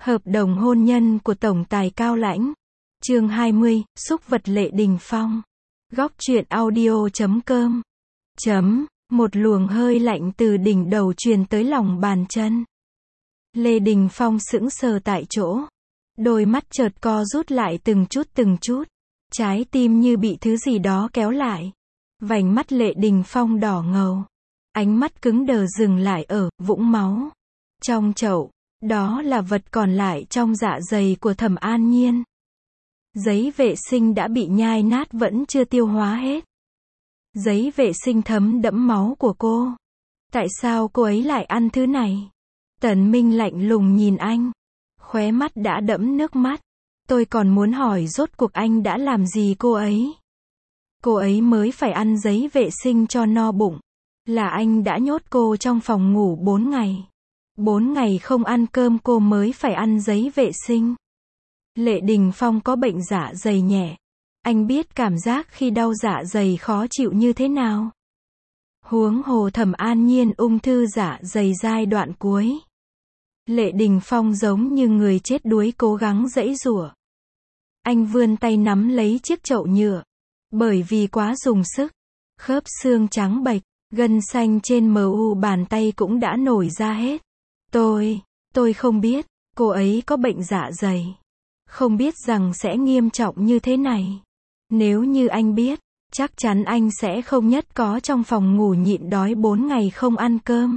Hợp đồng hôn nhân của tổng tài Cao Lãnh. Chương 20, xúc vật Lệ Đình Phong. Góc truyện audio.com. Một luồng hơi lạnh từ đỉnh đầu truyền tới lòng bàn chân. Lê Đình Phong sững sờ tại chỗ. Đôi mắt chợt co rút lại từng chút. Trái tim như bị thứ gì đó kéo lại. Vành mắt Lệ Đình Phong đỏ ngầu. Ánh mắt cứng đờ dừng lại ở vũng máu. Trong chậu, đó là vật còn lại trong dạ dày của Thẩm An Nhiên. Giấy vệ sinh đã bị nhai nát vẫn chưa tiêu hóa hết. Giấy vệ sinh thấm đẫm máu của cô. Tại sao cô ấy lại ăn thứ này? Tần Minh lạnh lùng nhìn anh. Khóe mắt đã đẫm nước mắt. Tôi còn muốn hỏi rốt cuộc anh đã làm gì cô ấy? Cô ấy mới phải ăn giấy vệ sinh cho no bụng. Là anh đã nhốt cô trong phòng ngủ 4 ngày. 4 ngày không ăn cơm cô mới phải ăn giấy vệ sinh. Lệ Đình Phong có bệnh dạ dày nhẹ. Anh biết cảm giác khi đau dạ dày khó chịu như thế nào. Huống hồ Thẩm An Nhiên ung thư dạ dày giai đoạn cuối. Lệ Đình Phong giống như người chết đuối cố gắng giãy giụa. Anh vươn tay nắm lấy chiếc chậu nhựa. Bởi vì quá dùng sức, khớp xương trắng bệch, gân xanh trên mu bàn tay cũng đã nổi ra hết. Tôi không biết, cô ấy có bệnh dạ dày. Không biết rằng sẽ nghiêm trọng như thế này. Nếu như anh biết, chắc chắn anh sẽ không nhất có trong phòng ngủ nhịn đói 4 ngày không ăn cơm.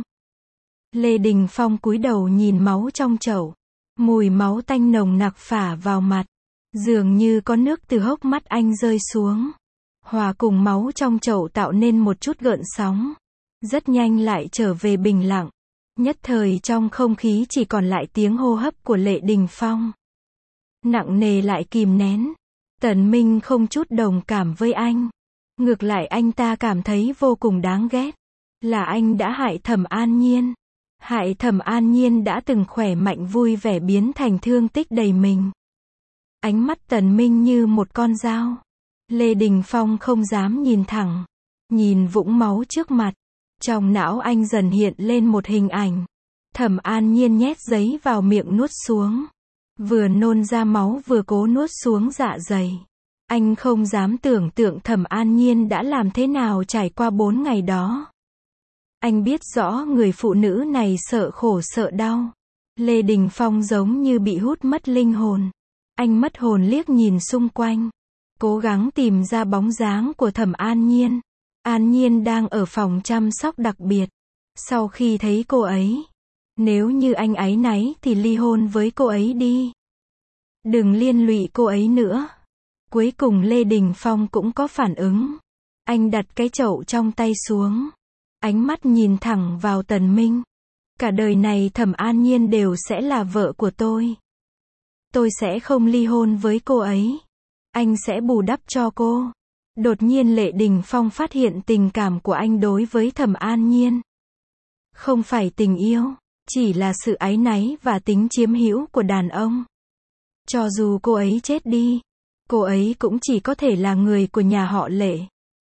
Lê Đình Phong cúi đầu nhìn máu trong chậu. Mùi máu tanh nồng nặc phả vào mặt. Dường như có nước từ hốc mắt anh rơi xuống. Hòa cùng máu trong chậu tạo nên một chút gợn sóng. Rất nhanh lại trở về bình lặng. Nhất thời trong không khí chỉ còn lại tiếng hô hấp của Lệ Đình Phong. Nặng nề lại kìm nén. Tần Minh không chút đồng cảm với anh. Ngược lại anh ta cảm thấy vô cùng đáng ghét. Là anh đã hại Thẩm An Nhiên. Hại Thẩm An Nhiên đã từng khỏe mạnh vui vẻ biến thành thương tích đầy mình. Ánh mắt Tần Minh như một con dao. Lê Đình Phong không dám nhìn thẳng. Nhìn vũng máu trước mặt. Trong não anh dần hiện lên một hình ảnh. Thẩm An Nhiên nhét giấy vào miệng nuốt xuống. Vừa nôn ra máu vừa cố nuốt xuống dạ dày. Anh không dám tưởng tượng Thẩm An Nhiên đã làm thế nào trải qua 4 ngày đó. Anh biết rõ người phụ nữ này sợ khổ sợ đau. Lê Đình Phong giống như bị hút mất linh hồn. Anh mất hồn liếc nhìn xung quanh. Cố gắng tìm ra bóng dáng của Thẩm An Nhiên. An Nhiên đang ở phòng chăm sóc đặc biệt. Sau khi thấy cô ấy, nếu như anh áy náy thì ly hôn với cô ấy đi. Đừng liên lụy cô ấy nữa. Cuối cùng Lê Đình Phong cũng có phản ứng. Anh đặt cái chậu trong tay xuống. Ánh mắt nhìn thẳng vào Tần Minh. Cả đời này Thẩm An Nhiên đều sẽ là vợ của tôi. Tôi sẽ không ly hôn với cô ấy. Anh sẽ bù đắp cho cô. Đột nhiên Lệ Đình Phong phát hiện tình cảm của anh đối với Thẩm An Nhiên. Không phải tình yêu, chỉ là sự áy náy và tính chiếm hữu của đàn ông. Cho dù cô ấy chết đi, cô ấy cũng chỉ có thể là người của nhà họ Lệ.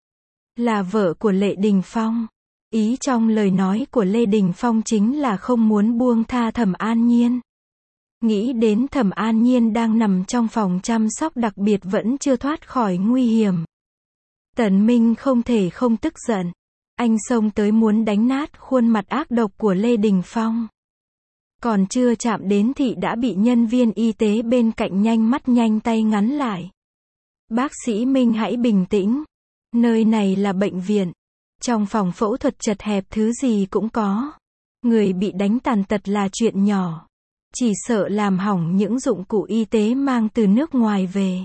Là vợ của Lệ Đình Phong. Ý trong lời nói của Lê Đình Phong chính là không muốn buông tha Thẩm An Nhiên. Nghĩ đến Thẩm An Nhiên đang nằm trong phòng chăm sóc đặc biệt vẫn chưa thoát khỏi nguy hiểm. Tần Minh không thể không tức giận. Anh xông tới muốn đánh nát khuôn mặt ác độc của Lê Đình Phong. Còn chưa chạm đến thì đã bị nhân viên y tế bên cạnh nhanh mắt nhanh tay ngắn lại. Bác sĩ Minh hãy bình tĩnh. Nơi này là bệnh viện. Trong phòng phẫu thuật chật hẹp thứ gì cũng có. Người bị đánh tàn tật là chuyện nhỏ. Chỉ sợ làm hỏng những dụng cụ y tế mang từ nước ngoài về.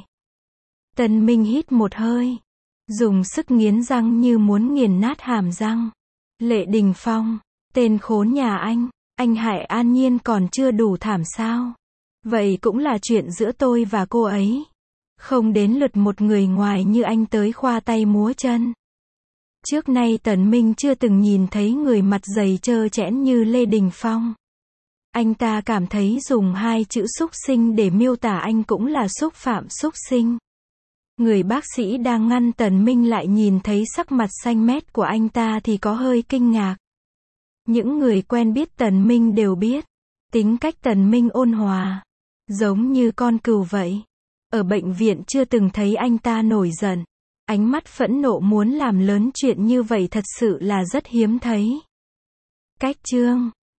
Tần Minh hít một hơi. Dùng sức nghiến răng như muốn nghiền nát hàm răng. Lệ Đình Phong, tên khốn nhà anh hại An Nhiên còn chưa đủ thảm sao? Vậy cũng là chuyện giữa tôi và cô ấy. Không đến lượt một người ngoài như anh tới khoa tay múa chân. Trước nay Tần Minh chưa từng nhìn thấy người mặt dày trơ trẽn như Lê Đình Phong. Anh ta cảm thấy dùng 2 chữ xúc sinh để miêu tả anh cũng là xúc phạm xúc sinh. Người bác sĩ đang ngăn Tần Minh lại nhìn thấy sắc mặt xanh mét của anh ta thì có hơi kinh ngạc. Những người quen biết Tần Minh đều biết. Tính cách Tần Minh ôn hòa, Giống như con cừu vậy. Ở bệnh viện chưa từng thấy anh ta nổi giận. Ánh mắt phẫn nộ muốn làm lớn chuyện như vậy thật sự là rất hiếm thấy. Cách chương